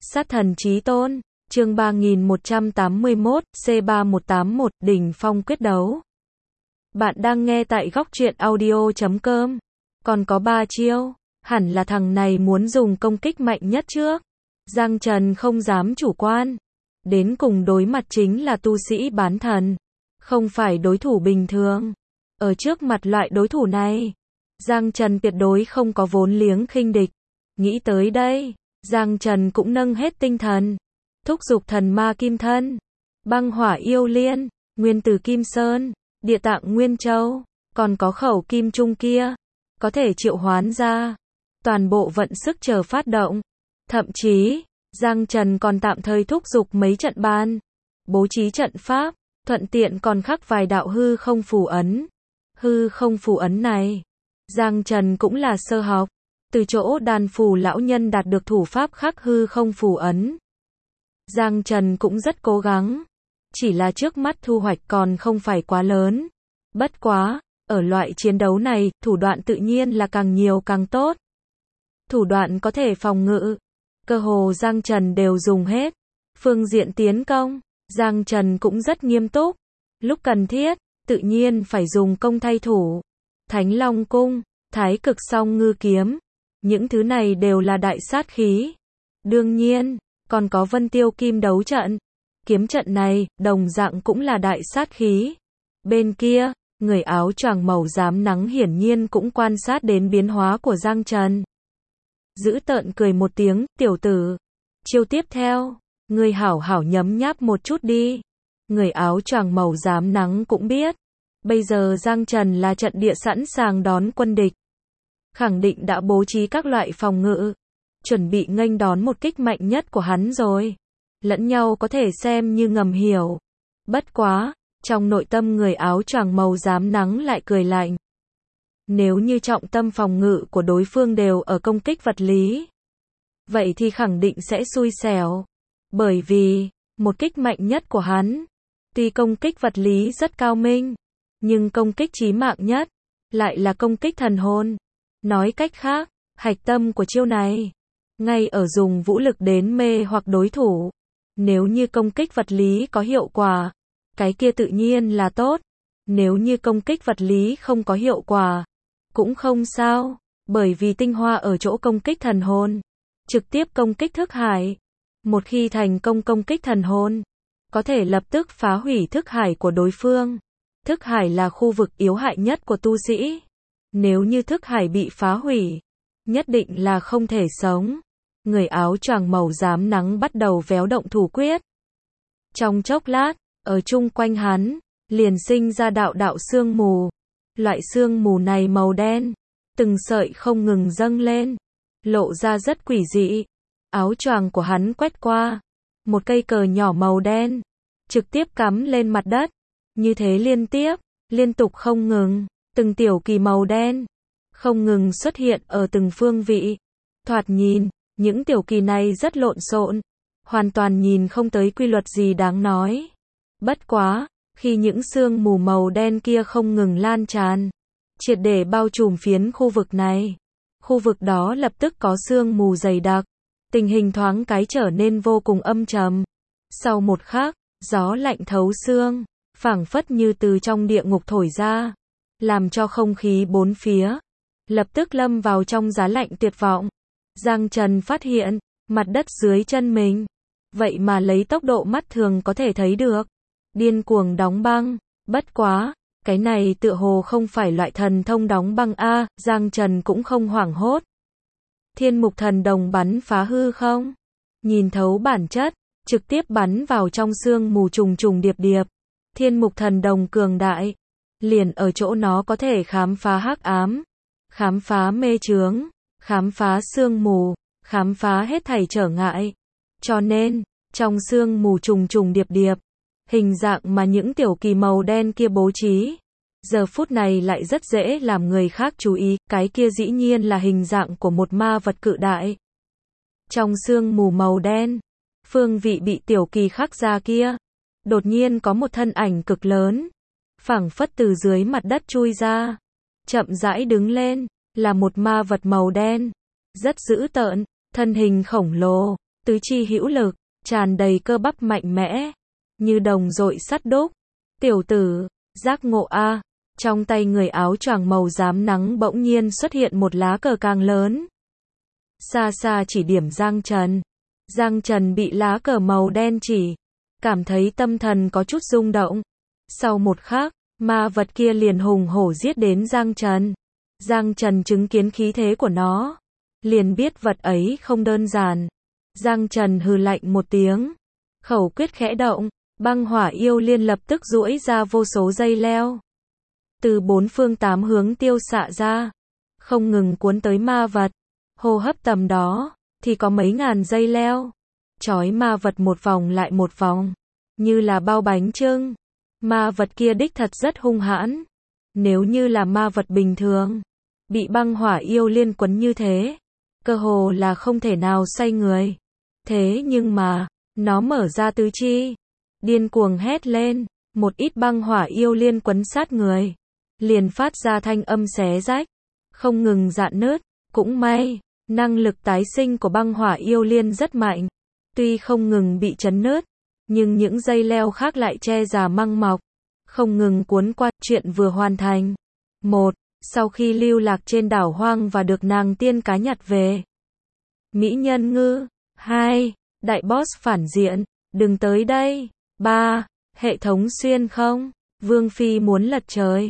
Sát thần chí tôn, chương 3181, C3181, đỉnh phong quyết đấu. Bạn đang nghe tại góc truyện audio.com. Còn có 3 chiêu, hẳn là thằng này muốn dùng công kích mạnh nhất trước. Giang Trần không dám chủ quan. Đến cùng đối mặt chính là tu sĩ bán thần. Không phải đối thủ bình thường. Ở trước mặt loại đối thủ này, Giang Trần tuyệt đối không có vốn liếng khinh địch. Nghĩ tới đây, Giang Trần cũng nâng hết tinh thần. Thúc giục thần ma kim thân, băng hỏa yêu liên, nguyên tử kim sơn, địa tạng nguyên châu, còn có khẩu kim trung kia, có thể triệu hoán ra. Toàn bộ vận sức chờ phát động. Thậm chí, Giang Trần còn tạm thời thúc giục mấy trận ban, bố trí trận pháp, thuận tiện còn khắc vài đạo hư không phù ấn. Hư không phù ấn này, Giang Trần cũng là sơ học, từ chỗ đàn phù lão nhân đạt được thủ pháp khắc hư không phù ấn. Giang Trần cũng rất cố gắng, chỉ là trước mắt thu hoạch còn không phải quá lớn. Bất quá, ở loại chiến đấu này, thủ đoạn tự nhiên là càng nhiều càng tốt. Thủ đoạn có thể phòng ngự, cơ hồ Giang Trần đều dùng hết. Phương diện tiến công, Giang Trần cũng rất nghiêm túc. Lúc cần thiết, tự nhiên phải dùng công thay thủ. Thánh Long Cung, Thái Cực Song Ngư Kiếm, những thứ này đều là đại sát khí. Đương nhiên, còn có Vân Tiêu Kim Đấu Trận. Kiếm trận này, đồng dạng cũng là đại sát khí. Bên kia, người áo choàng màu xám nắng hiển nhiên cũng quan sát đến biến hóa của Giang Trần. Dữ tợn cười một tiếng, tiểu tử. Chiêu tiếp theo, người hảo hảo nhấm nháp một chút đi. Người áo choàng màu xám nắng cũng biết. Bây giờ Giang Trần là trận địa sẵn sàng đón quân địch. Khẳng định đã bố trí các loại phòng ngự. Chuẩn bị nghênh đón một kích mạnh nhất của hắn rồi. Lẫn nhau có thể xem như ngầm hiểu. Bất quá, trong nội tâm người áo choàng màu xám nắng lại cười lạnh. Nếu như trọng tâm phòng ngự của đối phương đều ở công kích vật lý, vậy thì khẳng định sẽ xui xẻo. Bởi vì, một kích mạnh nhất của hắn, tuy công kích vật lý rất cao minh, nhưng công kích chí mạng nhất, lại là công kích thần hồn. Nói cách khác, hạch tâm của chiêu này, ngay ở dùng vũ lực đến mê hoặc đối thủ. Nếu như công kích vật lý có hiệu quả, cái kia tự nhiên là tốt. Nếu như công kích vật lý không có hiệu quả, cũng không sao, bởi vì tinh hoa ở chỗ công kích thần hồn. Trực tiếp công kích thức hải. Một khi thành công công kích thần hồn, có thể lập tức phá hủy thức hải của đối phương. Thức hải là khu vực yếu hại nhất của tu sĩ. Nếu như thức hải bị phá hủy, nhất định là không thể sống. Người áo choàng màu xám nắng bắt đầu véo động thủ quyết. Trong chốc lát, ở chung quanh hắn, liền sinh ra đạo đạo sương mù. Loại sương mù này màu đen, từng sợi không ngừng dâng lên, lộ ra rất quỷ dị. Áo choàng của hắn quét qua, một cây cờ nhỏ màu đen, trực tiếp cắm lên mặt đất. Như thế liên tục không ngừng, từng tiểu kỳ màu đen, không ngừng xuất hiện ở từng phương vị. Thoạt nhìn, những tiểu kỳ này rất lộn xộn, hoàn toàn nhìn không tới quy luật gì đáng nói. Bất quá, khi những sương mù màu đen kia không ngừng lan tràn, triệt để bao trùm phiến khu vực này, khu vực đó lập tức có sương mù dày đặc, tình hình thoáng cái trở nên vô cùng âm trầm. Sau một khắc, gió lạnh thấu xương, phảng phất như từ trong địa ngục thổi ra, làm cho không khí bốn phía lập tức lâm vào trong giá lạnh tuyệt vọng. Giang Trần phát hiện, mặt đất dưới chân mình, vậy mà lấy tốc độ mắt thường có thể thấy được, điên cuồng đóng băng. Bất quá, cái này tựa hồ không phải loại thần thông đóng băng a. Giang Trần cũng không hoảng hốt. Thiên mục thần đồng bắn phá hư không, nhìn thấu bản chất, trực tiếp bắn vào trong sương mù trùng trùng điệp điệp. Thiên mục thần đồng cường đại, liền ở chỗ nó có thể khám phá hắc ám, khám phá mê chướng, khám phá sương mù, khám phá hết thảy trở ngại. Cho nên, trong sương mù trùng trùng điệp điệp, hình dạng mà những tiểu kỳ màu đen kia bố trí, giờ phút này lại rất dễ làm người khác chú ý. Cái kia dĩ nhiên là hình dạng của một ma vật cự đại. Trong sương mù màu đen, phương vị bị tiểu kỳ khắc ra kia, đột nhiên có một thân ảnh cực lớn, phảng phất từ dưới mặt đất chui ra, chậm rãi đứng lên, là một ma vật màu đen, rất dữ tợn, thân hình khổng lồ, tứ chi hữu lực, tràn đầy cơ bắp mạnh mẽ, như đồng dội sắt đúc. Tiểu tử, giác ngộ a. Trong tay người áo choàng màu rám nắng bỗng nhiên xuất hiện một lá cờ càng lớn. Xa xa chỉ điểm Giang Trần. Giang Trần bị lá cờ màu đen chỉ, cảm thấy tâm thần có chút rung động. Sau một khắc, ma vật kia liền hùng hổ giết đến Giang Trần. Giang Trần chứng kiến khí thế của nó, liền biết vật ấy không đơn giản. Giang Trần hừ lạnh một tiếng, khẩu quyết khẽ động, băng hỏa yêu liên lập tức duỗi ra vô số dây leo. Từ bốn phương tám hướng tiêu xạ ra, không ngừng cuốn tới ma vật. Hô hấp tầm đó, thì có mấy ngàn dây leo, trói ma vật một vòng lại một vòng, như là bao bánh chưng. Ma vật kia đích thật rất hung hãn. Nếu như là ma vật bình thường, bị băng hỏa yêu liên quấn như thế, cơ hồ là không thể nào xoay người. Thế nhưng mà, nó mở ra tứ chi, điên cuồng hét lên, một ít băng hỏa yêu liên quấn sát người, liền phát ra thanh âm xé rách, không ngừng rạn nứt. Cũng may, năng lực tái sinh của băng hỏa yêu liên rất mạnh, tuy không ngừng bị chấn nứt, nhưng những dây leo khác lại che già măng mọc, không ngừng cuốn qua. Chuyện vừa hoàn thành. 1. Sau khi lưu lạc trên đảo hoang và được nàng tiên cá nhặt về, mỹ nhân ngư. 2. Đại boss phản diện, đừng tới đây. 3. Hệ thống xuyên không, Vương Phi muốn lật trời.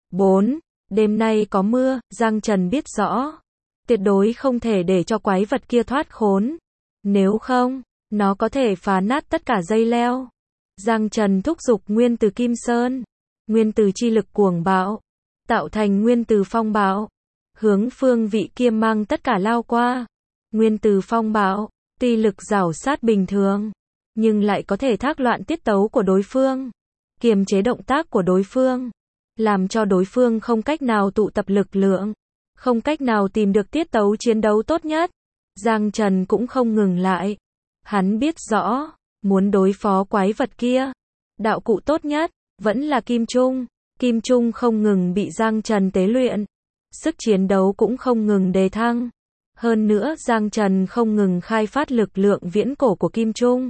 4. Đêm nay có mưa, Giang Trần biết rõ, tuyệt đối không thể để cho quái vật kia thoát khốn. Nếu không, nó có thể phá nát tất cả dây leo. Giang Trần thúc giục nguyên từ Kim Sơn, nguyên từ chi lực cuồng bạo, tạo thành nguyên từ phong bạo, hướng phương vị kia mang tất cả lao qua. Nguyên từ phong bạo, tuy lực rảo sát bình thường, nhưng lại có thể thác loạn tiết tấu của đối phương, kiềm chế động tác của đối phương, làm cho đối phương không cách nào tụ tập lực lượng, không cách nào tìm được tiết tấu chiến đấu tốt nhất. Giang Trần cũng không ngừng lại. Hắn biết rõ, muốn đối phó quái vật kia, đạo cụ tốt nhất vẫn là kim trung. Kim trung không ngừng bị Giang Trần tế luyện, sức chiến đấu cũng không ngừng đề thăng. Hơn nữa Giang Trần không ngừng khai phát lực lượng viễn cổ của kim trung.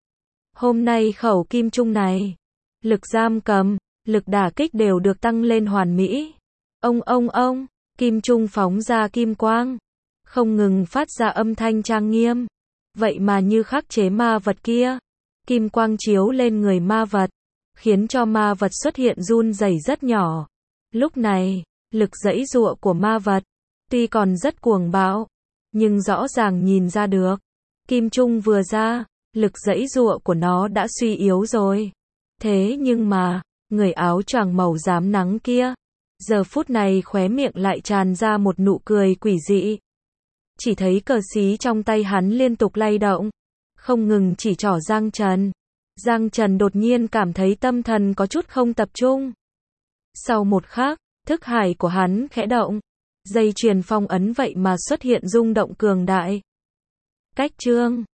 Hôm nay khẩu kim trung này, lực giam cầm, lực đả kích đều được tăng lên hoàn mỹ. Ông, kim trung phóng ra kim quang, không ngừng phát ra âm thanh trang nghiêm. Vậy mà như khắc chế ma vật kia. Kim quang chiếu lên người ma vật, khiến cho ma vật xuất hiện run rẩy rất nhỏ. Lúc này, lực giãy giụa của ma vật, tuy còn rất cuồng bạo, nhưng rõ ràng nhìn ra được, kim trung vừa ra, lực giãy giụa của nó đã suy yếu rồi. Thế nhưng mà, người áo choàng màu rám nắng kia, giờ phút này khóe miệng lại tràn ra một nụ cười quỷ dị. Chỉ thấy cờ xí trong tay hắn liên tục lay động, không ngừng chỉ trỏ Giang Trần. Giang Trần đột nhiên cảm thấy tâm thần có chút không tập trung. Sau một khắc, thức hải của hắn khẽ động, dây chuyền phong ấn vậy mà xuất hiện rung động cường đại. Cách chương